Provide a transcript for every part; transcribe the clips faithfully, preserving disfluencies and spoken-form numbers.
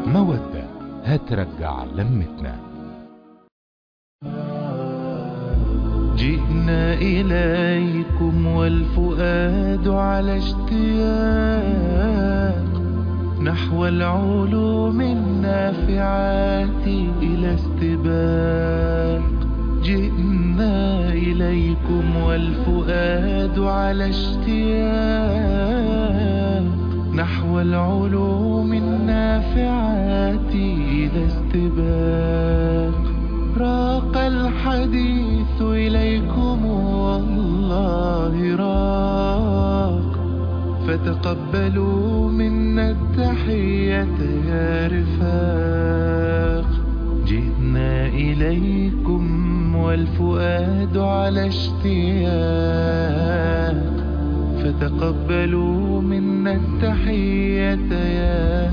مودة هترجع لمتنا. جئنا إليكم والفؤاد على اشتياق نحو العلوم النافعات إلى استباق. جئنا إليكم والفؤاد على اشتياق نحو العلوم النافعات إلى استباق. راق الحديث إليكم والله راق، فتقبلوا منا التحية يا رفاق. جئنا إليكم والفؤاد على اشتياق، فتقبلوا منا التحية يا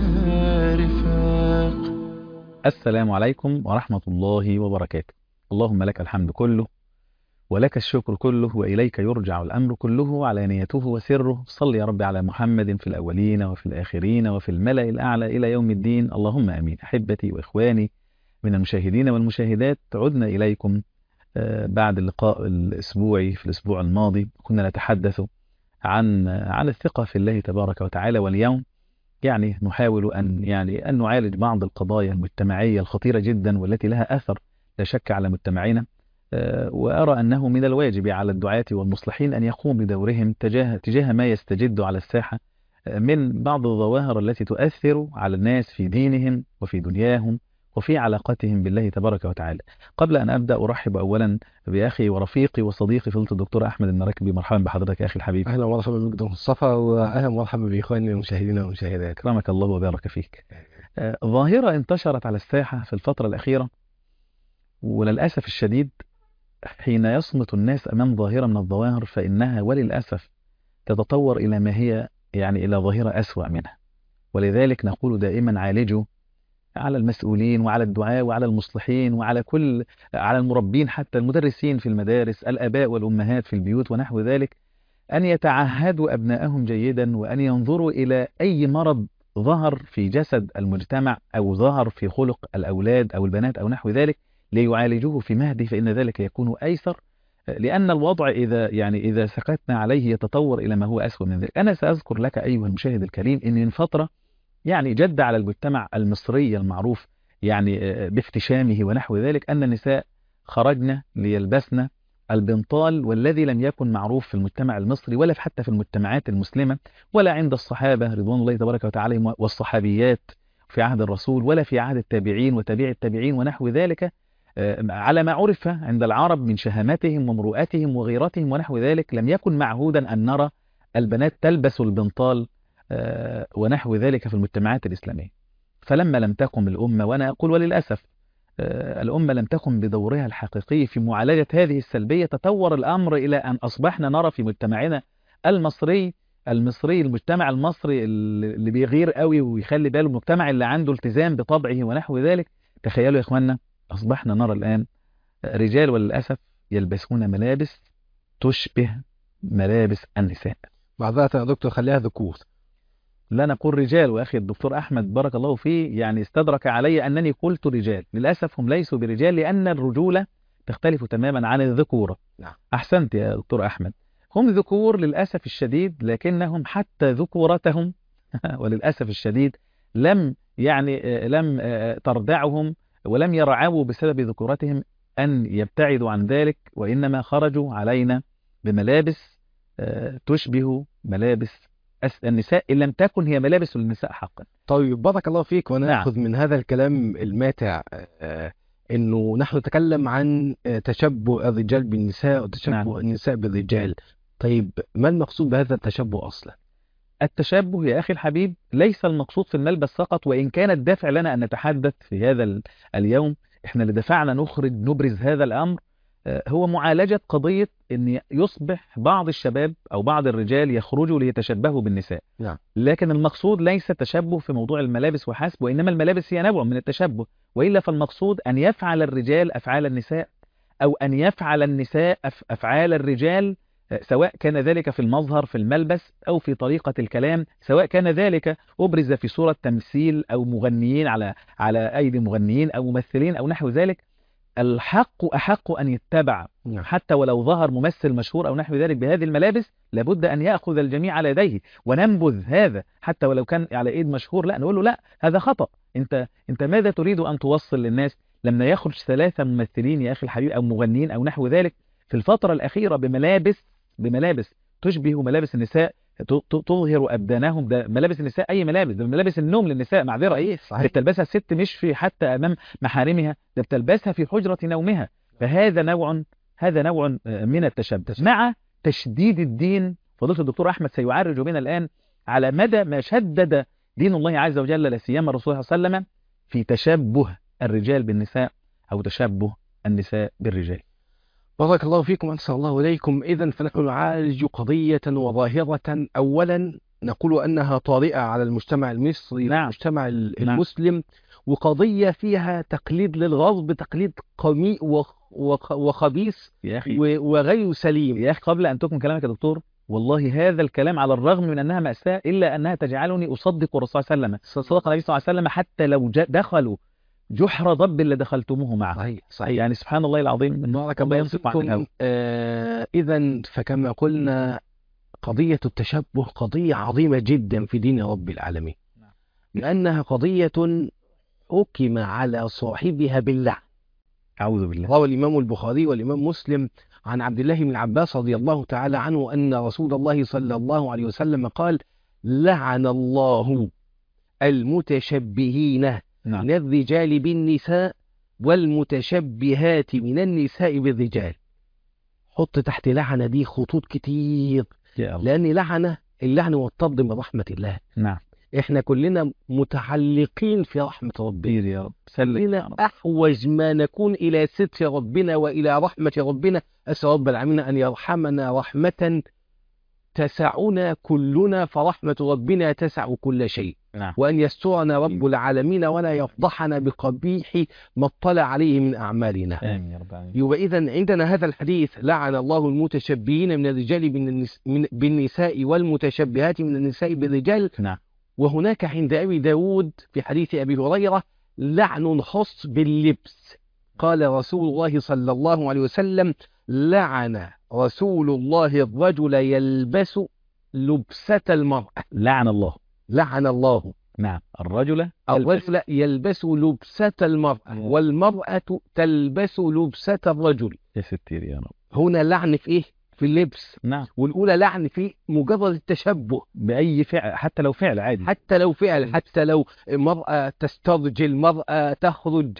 رفاق. السلام عليكم ورحمة الله وبركاته. اللهم لك الحمد كله ولك الشكر كله وإليك يرجع الأمر كله، علانيته وسره. صل يا رب على محمد في الأولين وفي الآخرين وفي الملأ الأعلى إلى يوم الدين، اللهم أمين. أحبتي وإخواني من المشاهدين والمشاهدات، عدنا إليكم بعد اللقاء الأسبوعي. في الأسبوع الماضي كنا نتحدث عن عن الثقة في الله تبارك وتعالى، واليوم يعني نحاول أن يعني أن نعالج بعض القضايا المجتمعية الخطيرة جدا والتي لها أثر لا شك على مجتمعنا. وأرى أنه من الواجب على الدعاة والمصلحين أن يقوموا بدورهم تجاه تجاه ما يستجد على الساحة من بعض الظواهر التي تؤثر على الناس في دينهم وفي دنياهم وفي علاقتهم بالله تبارك وتعالى. قبل أن أبدأ أرحب أولا بأخي ورفيقي وصديقي فضيلة الدكتور أحمد المراكبي. مرحبا بحضرتك يا أخي الحبيب. أهلا ومرحبا بك دكتور مصطفى، وأهلا ومرحبا بإخواني المشاهدين والمشاهدات. أكرمك الله وبارك فيك. آه، ظاهرة انتشرت على الساحة في الفترة الأخيرة، وللأسف الشديد حين يصمت الناس أمام ظاهرة من الظواهر فإنها وللأسف تتطور إلى ما هي يعني إلى ظاهرة أسوأ منها. ولذلك نقول دائما عالجوا على المسؤولين وعلى الدعاة وعلى المصلحين وعلى كل على المربين، حتى المدرسين في المدارس، الآباء والأمهات في البيوت ونحو ذلك، أن يتعهدوا أبنائهم جيدا، وأن ينظروا إلى أي مرض ظهر في جسد المجتمع أو ظهر في خلق الأولاد أو البنات أو نحو ذلك ليعالجوه في مهدي، فإن ذلك يكون أيسر. لأن الوضع إذا يعني إذا سكتنا عليه يتطور إلى ما هو أسوأ من ذلك. أنا سأذكر لك أيها المشاهد الكريم إن من فترة يعني جد على المجتمع المصري المعروف يعني بافتشامه ونحو ذلك أن النساء خرجن ليلبسن البنطال، والذي لم يكن معروف في المجتمع المصري ولا حتى في المجتمعات المسلمة ولا عند الصحابة رضوان الله تبارك وتعالى والصحابيات في عهد الرسول ولا في عهد التابعين وتابع التابعين ونحو ذلك، على ما عرف عند العرب من شهامتهم ومروءتهم وغيرتهم ونحو ذلك. لم يكن معهودا أن نرى البنات تلبس البنطال ونحو ذلك في المجتمعات الإسلامية. فلما لم تقم الأمة، وأنا أقول وللأسف الأمة لم تقم بدورها الحقيقي في معالجة هذه السلبية، تطور الأمر إلى أن أصبحنا نرى في مجتمعنا المصري المصري المجتمع المصري اللي بيغير قوي ويخلي باله، المجتمع اللي عنده التزام بطبعه ونحو ذلك. تخيلوا يا إخواننا، أصبحنا نرى الآن رجال وللأسف يلبسون ملابس تشبه ملابس النساء. بعضها يا دكتور خليها ذكور، لا نقول رجال. وأخي الدكتور أحمد بارك الله فيه يعني استدرك علي أنني قلت رجال. للأسف هم ليسوا برجال، لأن الرجولة تختلف تماما عن الذكورة. نعم. أحسنت يا دكتور أحمد، هم ذكور للأسف الشديد، لكنهم حتى ذكورتهم وللأسف الشديد لم يعني لم تردعهم ولم يرعوا بسبب ذكورتهم أن يبتعدوا عن ذلك، وإنما خرجوا علينا بملابس تشبه ملابس النساء، إن لم تكن هي ملابس للنساء حقا. طيب بارك الله فيك، ونأخذ نعم. من هذا الكلام الماتع آه إنه نحن نتكلم عن آه تشبه الرجال بالنساء وتشبه نعم. النساء بالرجال. طيب ما المقصود بهذا التشبه أصلا؟ التشبه يا أخي الحبيب ليس المقصود في الملبس فقط، وإن كان الدافع لنا أن نتحدث في هذا اليوم، إحنا اللي دفعنا نخرج نبرز هذا الأمر هو معالجة قضية أن يصبح بعض الشباب أو بعض الرجال يخرجوا ليتشبهوا بالنساء. نعم. لكن المقصود ليس التشبه في موضوع الملابس وحسب، وإنما الملابس هي نوع من التشبه، وإلا فالمقصود أن يفعل الرجال أفعال النساء، أو أن يفعل النساء أفعال الرجال سواء كان ذلك في المظهر في الملبس أو في طريقة الكلام، سواء كان ذلك أبرز في صورة تمثيل أو مغنيين على على أيدي مغنيين أو ممثلين أو نحو ذلك. الحق أحق أن يتبع، حتى ولو ظهر ممثل مشهور أو نحو ذلك بهذه الملابس، لابد أن يأخذ الجميع على يديه وننبذ هذا، حتى ولو كان على إيد مشهور لا نقول له لا هذا خطأ. أنت أنت ماذا تريد أن توصل للناس لما يخرج ثلاثة ممثلين يا أخي الحبيب أو مغنيين أو نحو ذلك في الفترة الأخيرة بملابس بملابس تشبه ملابس النساء، تظهر أبدانهم؟ ده ملابس النساء أي ملابس؟ ده ملابس النوم للنساء، معذرة إيه صحيح. بتلبسها الست مش في حتى أمام محارمها، ده بتلبسها في حجرة نومها. فهذا نوع هذا نوع من التشبه مع تشديد الدين. فضيلة الدكتور أحمد سيعرج بنا الآن على مدى ما شدد دين الله عز وجل لا سيما الرسول صلى الله عليه وسلم في تشبه الرجال بالنساء أو تشبه النساء بالرجال. بارك الله فيكم أحسن الله إليكم. إذن فنحن نعالج قضية وظاهرة أولا نقول أنها طارئة على المجتمع المصري نعم. والمجتمع المسلم، نعم. وقضية فيها تقليد للغرب، تقليد قميء وخبيث يا أخي وغير سليم. يا أخي قبل أن تكمل كلامك يا دكتور، والله هذا الكلام على الرغم من أنها مأساة إلا أنها تجعلني أصدق الرسول صلى الله عليه وسلم، صدق النبي صلى الله عليه وسلم حتى لو دخلوا جحر ضب اللي دخلتموه معه. صحيح صحيح. يعني سبحان الله العظيم، بارك الله فيكم. آه إذن فكما قلنا قضية التشبه قضية عظيمة جدا في دين رب العالمين، لأنها قضية حكم على صاحبها بالله. أعوذ بالله. روى الإمام البخاري والإمام مسلم عن عبد الله بن عباس رضي الله تعالى عنه أن رسول الله صلى الله عليه وسلم قال: لعن الله المتشبهين نعم. من الرجال بالنساء والمتشبهات من النساء بالرجال. حط تحت لعنة دي خطوط كتير، لأن لعنة اللعنة والطرد من رحمة الله. نعم. احنا كلنا متعلقين في رحمة ربنا يا رب. كلنا أحوج ما نكون إلى ستر ربنا وإلى رحمة ربنا. أسأل رب العالمين أن يرحمنا رحمة تسعنا كلنا، فرحمة ربنا تسع كل شيء. نعم. وأن يسترنا رب العالمين ولا يفضحنا بقبيح ما اطلع عليه من أعمالنا. آمين يا رب العالمين. يبقى إذن عندنا هذا الحديث: لعن الله المتشبهين من الرجال بالنساء والمتشبهات من النساء بالرجال. نعم. وهناك عند أبي داود في حديث أبي هريرة لعن خاص باللبس. قال رسول الله صلى الله عليه وسلم: لعن رسول الله الرجل يلبس لبسة المرأة. لعن الله لعن الله نعم الرجل الرجل يلبس لبسة المرأة والمرأة تلبس لبسة الرجل. يا ستير يا رب. هنا لعن في إيه؟ في اللبس. نعم. والأولى لعن في مجرد التشبه بأي فعل، حتى لو فعل عادي، حتى لو فعل، حتى لو مرأة تسترجل، مرأة تخرج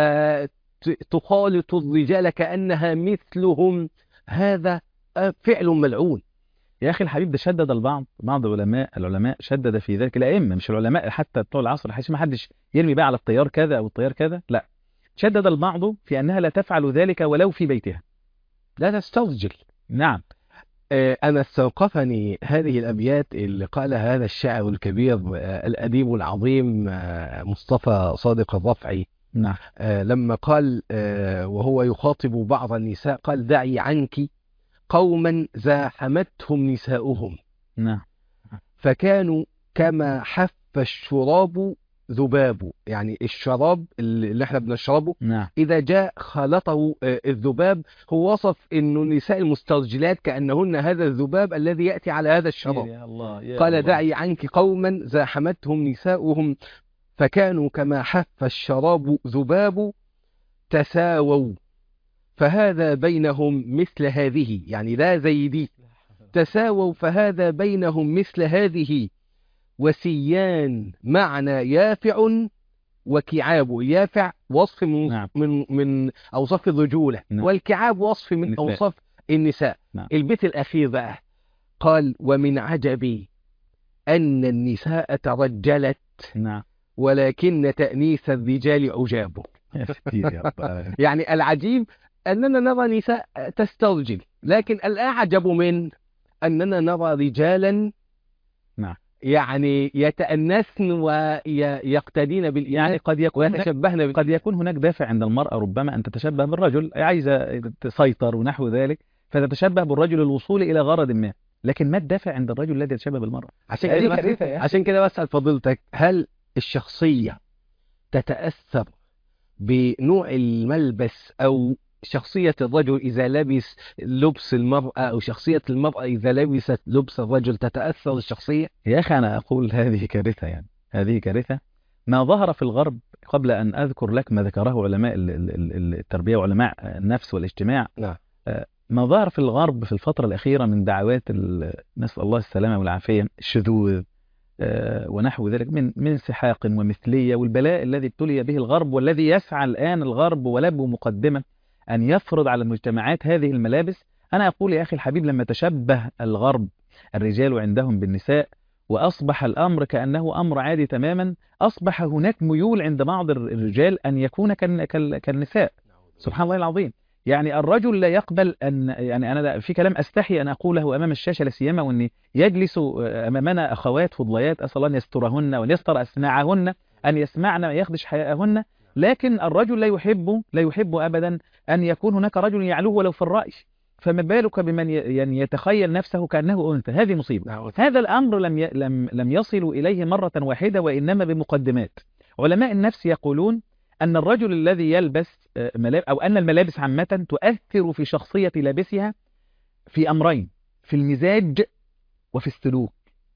فتخالط الرجال كأنها مثلهم، هذا فعل ملعون. يا أخي الحبيب ده شدد البعض بعض العلماء العلماء شدد في ذلك، الأئمة مش العلماء حتى بتوع العصر الحديث، ما حدش يرمي بقى على الطيار كذا أو الطيار كذا، لا، شدد البعض في أنها لا تفعل ذلك ولو في بيتها، لا تسترجل. نعم. أنا استوقفني هذه الأبيات اللي قالها هذا الشاعر الكبير الأديب العظيم مصطفى صادق الرفعي. نعم. لما قال وهو يخاطب بعض النساء قال: دعي عنك قوما زاحمتهم نساؤهم. نعم. فكانوا كما حف الشراب ذباب، يعني الشراب اللي احنا بنشربه نعم. إذا جاء خلطه الذباب، هو وصف إنه النساء المسترجلات كأنهن هذا الذباب الذي يأتي على هذا الشراب. يا الله يا قال: الله. دعي عنك قوما زاحمتهم نساؤهم فكانوا كما حف الشراب ذباب تساووا فهذا بينهم مثل هذه، يعني لا زي دي، تساووا فهذا بينهم مثل هذه. وسيان معنى يافع وكعاب. يافع وصف من, نعم. من, من أوصاف الرجولة. نعم. والكعاب وصف من النساء. أوصاف النساء. نعم. البيت الأخير بقى قال: ومن عجبي أن النساء ترجلت. نعم. ولكن تأنيث الرجال عجابه. يا ستير يا رب. يعني العجيب أننا نرى نساء تسترجل، لكن الأعجب من أننا نرى رجالا نعم. يعني يتأنسن ويقتدين بال يعني قد يكون ويتشبهن بال... قد يكون هناك دافع عند المرأة ربما أن تتشبه بالرجل، عايزة تسيطر ونحو ذلك، فتتشبه بالرجل للوصول إلى غرض ما، لكن ما الدافع عند الرجل الذي يتشبه بالمرأة؟ عشان هذه كده كارثة بسأل يا أخي. عشان كده بسأل فضيلتك، هل الشخصية تتأثر بنوع الملبس، أو شخصية الرجل إذا لبس لبس المرأة، أو شخصية المرأة إذا لبست لبس الرجل تتأثر الشخصية؟ يا أخي أنا أقول هذه كارثة، يعني هذه كارثة. ما ظهر في الغرب، قبل أن أذكر لك ما ذكره علماء ال- ال- ال- التربية وعلماء النفس والاجتماع، نعم. آه، ما ظهر في الغرب في الفترة الأخيرة من دعوات ال- نسأل الله السلامة والعافية، الشذوذ آه، ونحو ذلك من من انسحاق ومثلية، والبلاء الذي ابتلي به الغرب، والذي يسعى الآن الغرب ولبه مقدمة أن يفرض على المجتمعات هذه الملابس. أنا أقول يا أخي الحبيب، لما تشبه الغرب الرجال عندهم بالنساء وأصبح الأمر كأنه أمر عادي تماما، أصبح هناك ميول عند بعض الرجال أن يكون كالن- كال- كالنساء. سبحان الله العظيم. يعني الرجل لا يقبل أن، يعني أنا في كلام أستحي أن أقوله أمام الشاشة لا سيما، وأن يجلس أمامنا أخوات فضليات أسأل الله أن يسترهن وأن يستر أسماعهن، أن يسمعن ويخدش حياءهن، لكن الرجل لا يحب لا يحب أبدا أن يكون هناك رجل يعلوه ولو في الرأي، فما بالك بمن ي- يعني يتخيل نفسه كأنه أنثى؟ هذه مصيبة. نعم. هذا الأمر لم ي... لم لم يصلوا إليه مرة واحدة، وإنما بمقدمات. علماء النفس يقولون أن الرجل الذي يلبس آه، ملابس، أو أن الملابس عامة تؤثر في شخصية لابسها في أمرين: في المزاج وفي السلوك.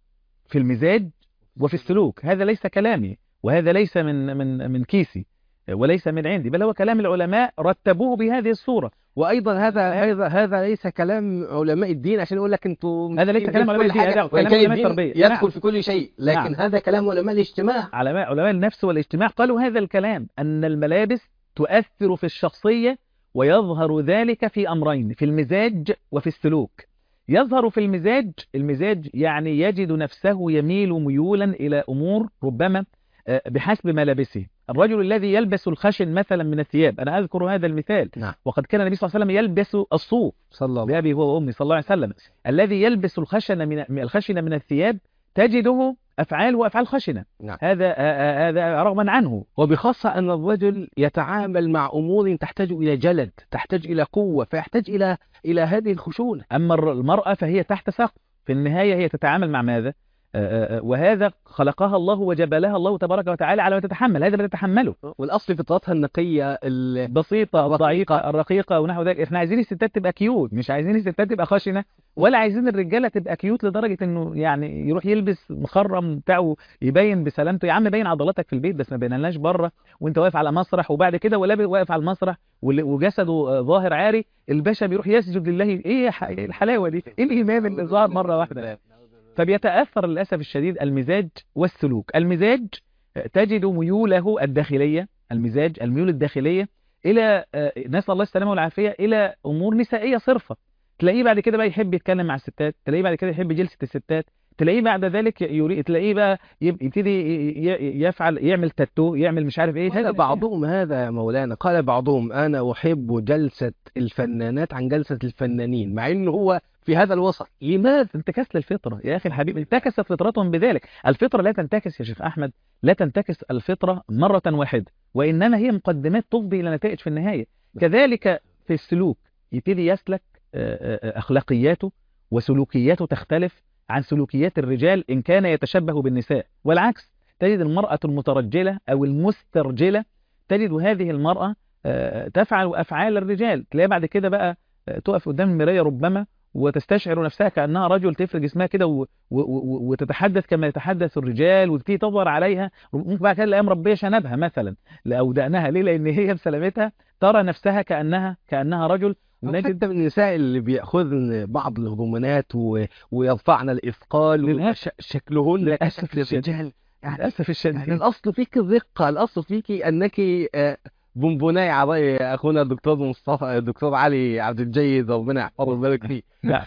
في المزاج وفي السلوك. هذا ليس كلامي، وهذا ليس من من من كيسي، وليس من عندي، بل هو كلام العلماء رتبوه بهذه الصورة. وأيضا هذا هذا هذا ليس كلام علماء الدين عشان يقول لك أنتوا هذا ليس كلام علماء كل الدين، حاجة، هذا وإن كلام كان علماء الدين التربية. يدخل نعم. في كل شيء، لكن نعم. هذا كلام علماء الاجتماع. علماء علماء النفس والاجتماع قالوا هذا الكلام، أن الملابس تؤثر في الشخصية، ويظهر ذلك في أمرين: في المزاج وفي السلوك. يظهر في المزاج، المزاج يعني يجد نفسه يميل ميولا إلى أمور ربما آه، بحسب ملابسه. الرجل الذي يلبس الخشن مثلا من الثياب، أنا أذكر هذا المثال، نعم. وقد كان النبي صلى الله عليه وسلم يلبس الصوف صلى الله بأبي هو وأمي صلى الله عليه وسلم. الذي يلبس الخشن من الخشن من الثياب تجده أفعال وأفعال خشنة. نعم. هذا آه، آه، هذا رغما عنه. وبخاصة أن الرجل يتعامل مع أمور تحتاج إلى جلد، تحتاج إلى قوة، فيحتاج إلى إلى هذه الخشونة. أما الر- المرأة فهي تحت سقف، في النهاية هي تتعامل مع ماذا؟ آه، آه، وهذا خلقها الله وجبلها الله تبارك وتعالى على ما تتحمل، هذا ما تتحمله. والأصل فطرتها النقية ال- بسيطة، الرقيقة. الضعيفة، الرقيقة ونحو ذلك. احنا عايزين الستات تبقى كيوت، مش عايزين الستات تبقى خشنة، ولا عايزين الرجالة تبقى كيوت لدرجة انه يعني يروح يلبس مخرم بتاعه يبين بسلامته. يا عم بين عضلاتك في البيت، بس ما بينلناش بره وانت واقف على مسرح، وبعد كده ولا واقف على المسرح وال- وجسده آه، ظاهر عاري، الباشا بيروح يسجد لله. ايه يا ح- الحلاوة دي؟ ايه الإيمان اللي ظهر مرة واحدة؟ فبيتأثر للأسف الشديد المزاج والسلوك. المزاج تجد ميوله الداخلية، المزاج الميول الداخلية إلى آه، نسأل الله السلامة والعافية إلى أمور نسائية صرفة. تلاقيه بعد كده بقى يحب يتكلم مع الستات، تلاقيه بعد كده يحب جلسة الستات، تلاقيه بعد ذلك يري... تلاقيه بقى يب- يبتدي ي- ي- يفعل يعمل تاتو، يعمل مش عارف ايه. قال هذا بعضهم هذا يا مولانا، قال بعضهم أنا أحب جلسة الفنانات عن جلسة الفنانين، مع إنه هو في هذا الوسط. لماذا؟ انتكاس للفطرة يا أخي الحبيب، انتكست فطرتهم بذلك. الفطرة لا تنتكس يا شيخ أحمد، لا تنتكس الفطرة مرة واحدة، وإنما هي مقدمات تفضي إلى نتائج في النهاية. كذلك في السلوك، يبتدي يسلك آه، آه، أخلاقياته وسلوكياته تختلف عن سلوكيات الرجال إن كان يتشبه بالنساء، والعكس. تجد المرأة المترجلة أو المسترجلة، تجد هذه المرأة آه، تفعل أفعال الرجال. تلاقي بعد كده بقى آه، تقف قدام المراية ربما وتستشعر نفسها كأنها رجل، تفرج جسمها كده و... و... و... وتتحدث كما يتحدث الرجال، وتبتدي تظهر عليها. ممكن بعد كده الأيام ربية شنبها مثلا أو دقنها. ليه؟ لأن هي بسلامتها ترى نفسها كأنها كأنها رجل. ونجد حتى من النساء اللي بيأخذن بعض الهرمونات و... ويرفعن الإثقال، للأسف. شكلهن للأسف كشكل الشديد. الرجال. يعني للأسف الشديد. يعني الأصل فيك الرقة، الأصل فيك أنك آه، بونبوناي على رأي أخونا الدكتور مصطفى الدكتور علي عبد الجيد، ربنا يحفظه ويبارك فيه. نعم.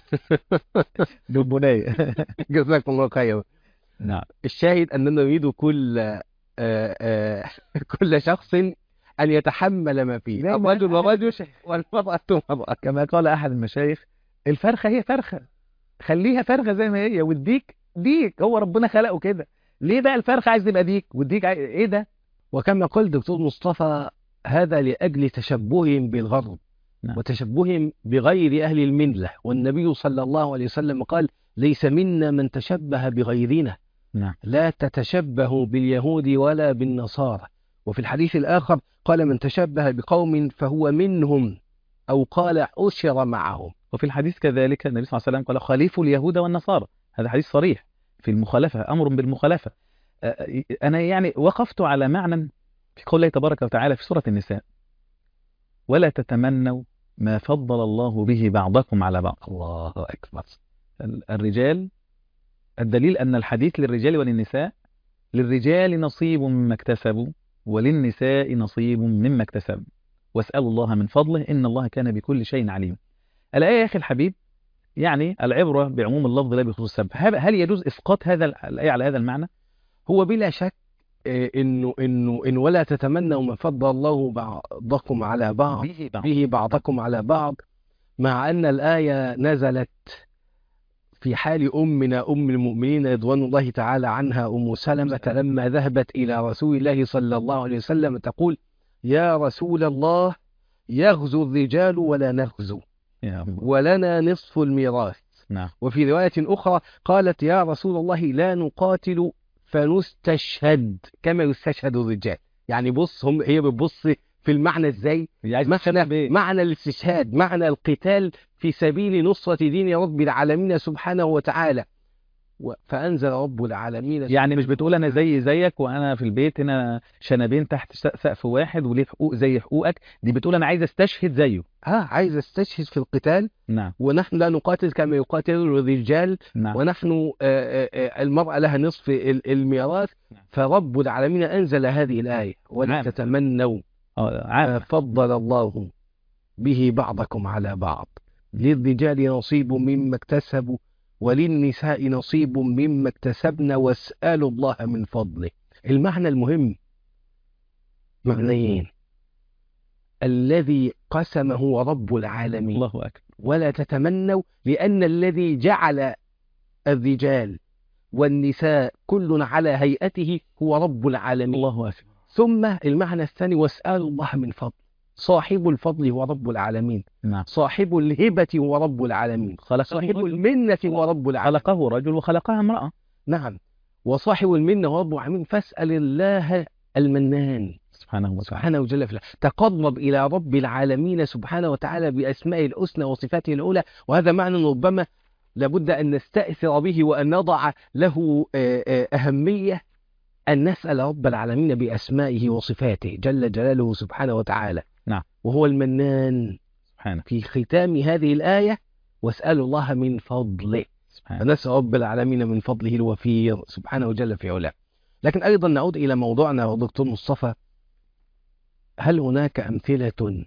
بونبوناي. جزاكم الله خيرا. نعم. الشاهد أننا نريد كل آه، آه، كل شخص أن يتحمل ما فيه، الرجل ورجل والمرأة مرأة. كما قال أحد المشايخ: الفرخة هي فرخة، خليها فرخة زي ما هي، والديك ديك، هو ربنا خلقه كده. ليه بقى الفرخة عايز تبقى ديك والديك عايز... ايه ده؟ وكما قال دكتور مصطفى، هذا لأجل تشبههم بالغرب. نعم. وتشبههم بغير أهل الملة، والنبي صلى الله عليه وسلم قال ليس منا من تشبه بغيرنا، نعم. لا تتشبهوا باليهود ولا بالنصارى. وفي الحديث الآخر قال من تشبه بقوم فهو منهم، أو قال أشر معهم. وفي الحديث كذلك النبي صلى الله عليه وسلم قال خالفوا اليهود والنصارى، هذا حديث صريح في المخالفة، أمر بالمخالفة. أنا يعني وقفت على معنى في قول الله تبارك وتعالى في سورة النساء: ولا تتمنوا ما فضل الله به بعضكم على بعض. الله أكبر. الرجال، الدليل أن الحديث للرجال وللنساء، للرجال نصيب مما اكتسبوا وللنساء نصيب مما اكتسبوا واسألوا الله من فضله إن الله كان بكل شيء عليم. الآية يا أخي الحبيب يعني العبرة بعموم اللفظ لا بخصوص السبب. هل يجوز إسقاط هذا الآية على هذا المعنى؟ هو بلا شك إنه إنه إن ولا تتمنوا ما فضل الله بعضكم على بعض به بعض. به بعضكم على بعض، مع أن الآية نزلت في حال أمنا أم المؤمنين رضوان الله تعالى عنها أم سلمة لما ذهبت إلى رسول الله صلى الله عليه وسلم تقول: يا رسول الله، يغزو الرجال ولا نغزو، ولنا نصف الميراث. نعم. وفي رواية أخرى قالت: يا رسول الله، لا نقاتل فنستشهد كما يستشهد الرجال. يعني بص، هم هي بتبص في المعنى ازاي؟ معنى, معنى الاستشهاد، معنى القتال في سبيل نصرة دين رب العالمين سبحانه وتعالى. فأنزل رب العالمين يعني مش بتقول أنا زي زيك وأنا في البيت هنا شنبين تحت سقف واحد وليه حقوق زي حقوقك، دي بتقول أنا عايز استشهد زيه. ها عايز استشهد في القتال. نعم. ونحن لا نقاتل كما يقاتل الرجال. نعم. ونحن المرأة لها نصف الميراث. نعم. فرب العالمين أنزل هذه الآية: ولا تتمنوا ما فضل الله به بعضكم على بعض، للرجال نصيب مما اكتسبوا وللنساء نصيب مما اكتسبن واسألوا الله من فضله. المعنى المهم معنيين: الذي قسمه رب العالمين، الله أكبر، ولا تتمنوا، لأن الذي جعل الرجال والنساء كل على هيئته هو رب العالمين. الله أكبر. ثم المعنى الثاني: واسألوا الله من فضل. صاحب الفضل هو رب العالمين. نعم. صاحب الهبة هو رب العالمين. صاحب المنة هو رب العالمين. خلقه رجل وخلقها امرأة. نعم. وصاحب المنة هو رب العالمين. فاسأل الله المنان سبحانه وتعالى سبحانه وجل في تقرب إلى رب العالمين سبحانه وتعالى بأسمائه الحسنى وصفاته العلى. وهذا معنى ربما لابد أن نستأثر به وأن نضع له أهمية، أن نسأل رب العالمين بأسمائه وصفاته جل جلاله سبحانه وتعالى. نعم. وهو المنان سبحانه. في ختام هذه الآية: واسألوا الله من فضله. فنسأل رب العالمين من فضله الوفير سبحانه وجل في علاه. لكن أيضا نعود إلى موضوعنا دكتور مصطفى: هل هناك أمثلة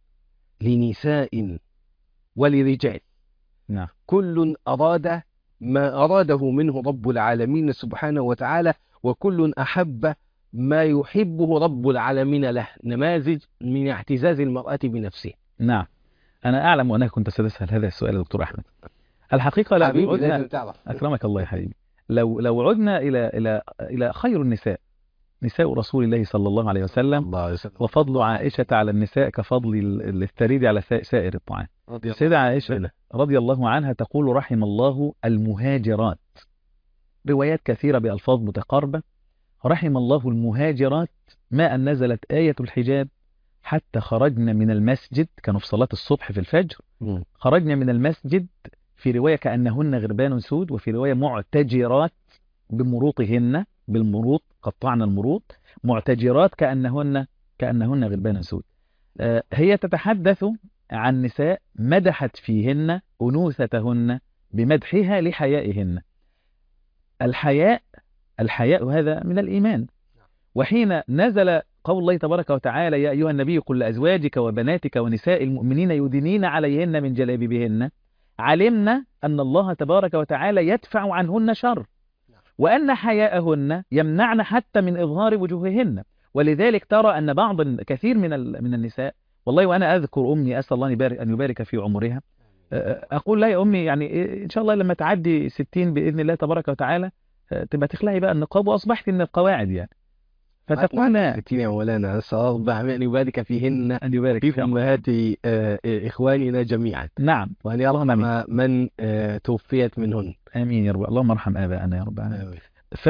لنساء ولرجال نعم كل أراد ما أراده منه رب العالمين سبحانه وتعالى، وكل أحب ما يحبه رب العالمين له، نماذج من اعتزاز المرأة بنفسها؟ نعم. أنا أعلم أنك كنت ستسأل هذا السؤال يا دكتور أحمد. الحقيقة لو عدنا أكرمك الله يا حبيبي، لو لو عدنا إلى إلى إلى خير النساء، نساء رسول الله صلى الله عليه وسلم، وفضل عائشة على النساء كفضل الثريد على سائر الطعام. السيدة عائشة رضي الله عنها تقول: رحم الله المهاجرات. روايات كثيرة بألفاظ متقاربة: رحم الله المهاجرات ما أن نزلت آية الحجاب حتى خرجنا من المسجد، كانوا في صلاة الصبح في الفجر، خرجنا من المسجد، في رواية كأنهن غربان سود، وفي رواية معتجرات بمروطهن، بالمروط قطعنا المروط، معتجرات كأنهن كأنهن غربان سود. آه هي تتحدث عن نساء مدحت فيهن أنوثتهن بمدحها لحيائهن. الحياء الحياء هذا من الإيمان. وحين نزل قول الله تبارك وتعالى: يا أيها النبي قل لأزواجك وبناتك ونساء المؤمنين يدنين عليهن من جلابيبهن، علمنا أن الله تبارك وتعالى يدفع عنهن شر، وأن حياءهن يمنعن حتى من إظهار وجوههن. ولذلك ترى أن بعض كثير من من النساء، والله وأنا أذكر أمي أسأل الله أن يبارك في عمرها، أقول لها: يا أمي يعني إن شاء الله لما تعدي ستين بإذن الله تبارك وتعالى تبقى تخلعي بقى النقاب، وأصبحت من القواعد يعني. فتقول ستين يا مولانا، نسأل الله أن يبارك فيهن أن يبارك في فيكم. أمهات آه، إخواننا جميعا، نعم، وأن اللهم آمين. يرحم من آه، توفيت منهن. آمين يا رب، اللهم ارحم آباءنا يا رب العالمين. آمين.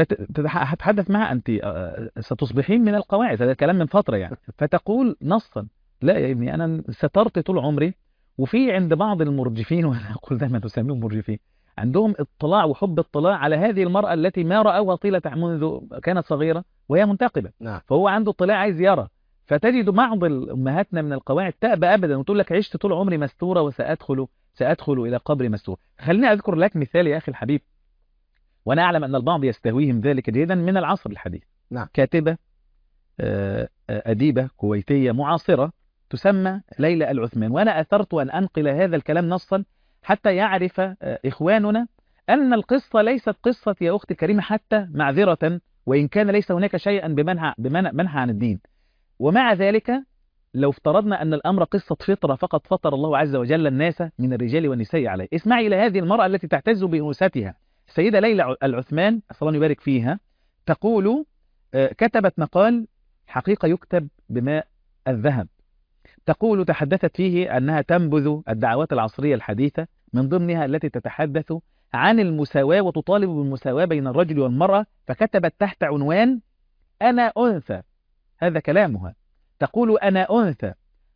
فتتحدث معها أنت آه، ستصبحين من القواعد، هذا الكلام من فترة يعني. فتقول نصا: لا يا ابني، أنا سترت طول عمري. وفي عند بعض المرجفين، وأنا أقول دائما تسميهم مرجفين، عندهم اطلاع وحب اطلاع على هذه المرأة التي ما رأوها طيلة منذ كانت صغيرة وهي منتقبة. نعم. فهو عنده اطلاع عايز يرى. فتجد بعض أمهاتنا من القواعد تأبى أبدا وتقول لك: عشت طول عمري مستورة وسأدخل سأدخل إلى قبر مستور. خليني أذكر لك مثال يا أخي الحبيب، وأنا أعلم أن البعض يستهويهم ذلك جيدا، من العصر الحديث. نعم. كاتبة آه، آه، أديبة كويتية معاصرة تسمى ليلى العثمان، وأنا أثرت أن أنقل هذا الكلام نصا حتى يعرف آه، إخواننا أن القصة ليست قصة يا أختي الكريمة، حتى معذرة وإن كان ليس هناك شيئا بمنع بمنع منع عن الدين. ومع ذلك لو افترضنا أن الأمر قصة فطرة فقط فطر الله عز وجل الناس من الرجال والنساء عليه. اسمعي إلى هذه المرأة التي تعتز بأنوثتها، السيدة ليلى العثمان أسأل الله يبارك فيها. تقول آه، كتبت مقال حقيقة يكتب بماء الذهب. تقول تحدثت فيه أنها تنبذ الدعوات العصرية الحديثة، من ضمنها التي تتحدث عن المساواة وتطالب بالمساواة بين الرجل والمرأة. فكتبت تحت عنوان: أنا أنثى. هذا كلامها. تقول: أنا أنثى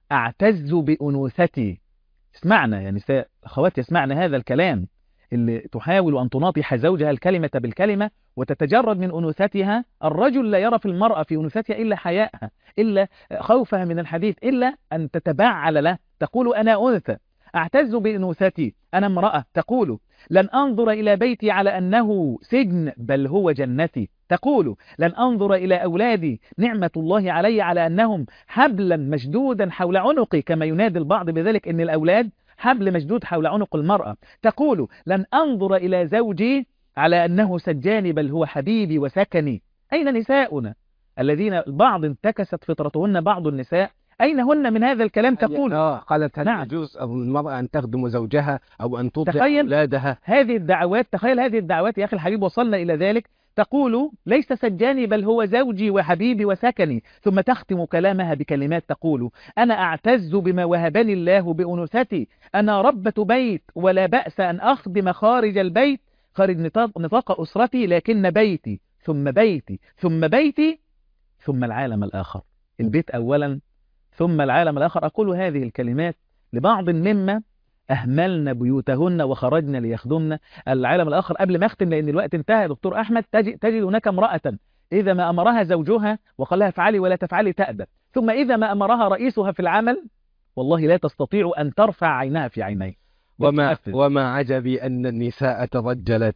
أعتز بأنوثتي. اسمعنا يا نساء أخوات، يسمعنا هذا الكلام، اللي تحاول أن تناطح زوجها الكلمة بالكلمة وتتجرد من أنوثتها. الرجل لا يرى في المرأة في أنوثتها إلا حياءها، إلا خوفها من الحديث، إلا أن تتبعل له. تقول: أنا أنثى أعتز بأنوثتي، أنا امرأة. تقول: لن أنظر إلى بيتي على أنه سجن بل هو جنتي. تقول: لن أنظر إلى أولادي نعمة الله علي على أنهم حبلا مشدودا حول عنقي، كما ينادي البعض بذلك أن الأولاد حبل مشدود حول عنق المرأة. تقول: لن أنظر إلى زوجي على أنه سجاني بل هو حبيبي وسكني. أين نساؤنا الذين البعض انتكست فطرتهن؟ بعض النساء أين هن من هذا الكلام؟ تقول آه قالت: هل نعم. يجوز المرأة أن تخدم زوجها أو أن تطلع تخيل أولادها؟ هذه الدعوات، تخيل هذه الدعوات يا أخي الحبيب، وصلنا إلى ذلك. تقول: ليس سجاني بل هو زوجي وحبيبي وسكني. ثم تختم كلامها بكلمات تقول: أنا أعتز بما وهبني الله بأنوثتي، أنا ربة بيت ولا بأس أن أخدم خارج البيت، خارج نطاق, نطاق أسرتي، لكن بيتي ثم بيتي ثم بيتي ثم العالم الآخر. البيت أولا ثم العالم الآخر. أقول هذه الكلمات لبعض مما أهملنا بيوتهن وخرجنا ليخدمنا العالم الآخر. قبل ما أختم لأن الوقت انتهى يا دكتور أحمد، تجد, تجد هناك امرأة إذا ما أمرها زوجها وقال لها افعلي ولا تفعلي تأبى، ثم إذا ما أمرها رئيسها في العمل والله لا تستطيع أن ترفع عينها في عينيه. وما, وما عجبي أن النساء ترجلت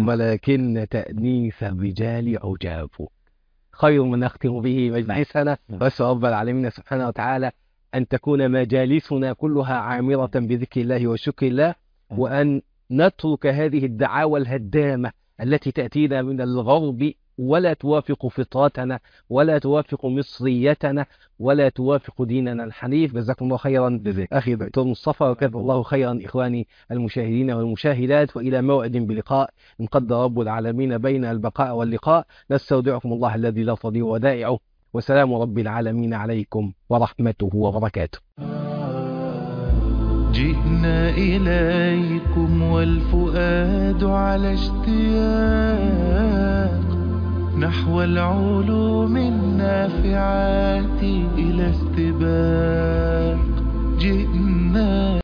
ولكن تأنيث الرجال عجاب. خير من نختم به مجلسنا، وأسأل رب العالمين سبحانه وتعالى أن تكون مجالسنا كلها عامرة بذكر الله وشكر الله، وأن نترك هذه الدعاوى الهدامة التي تأتينا من الغرب ولا توافق فطرتنا ولا توافق مصريتنا ولا توافق ديننا الحنيف. جزاكم الله خيرا أخي دكتور مصطفى، وكذا الله خيرا إخواني المشاهدين والمشاهدات، وإلى موعد بلقاء إن قدر رب العالمين بين البقاء واللقاء. نستودعكم الله الذي لا تضيع ودائعه، وسلام رب العالمين عليكم ورحمته وبركاته. جئنا إليكم والفؤاد على اشتياق نحو العلوم النافعات إلى استباق. جئنا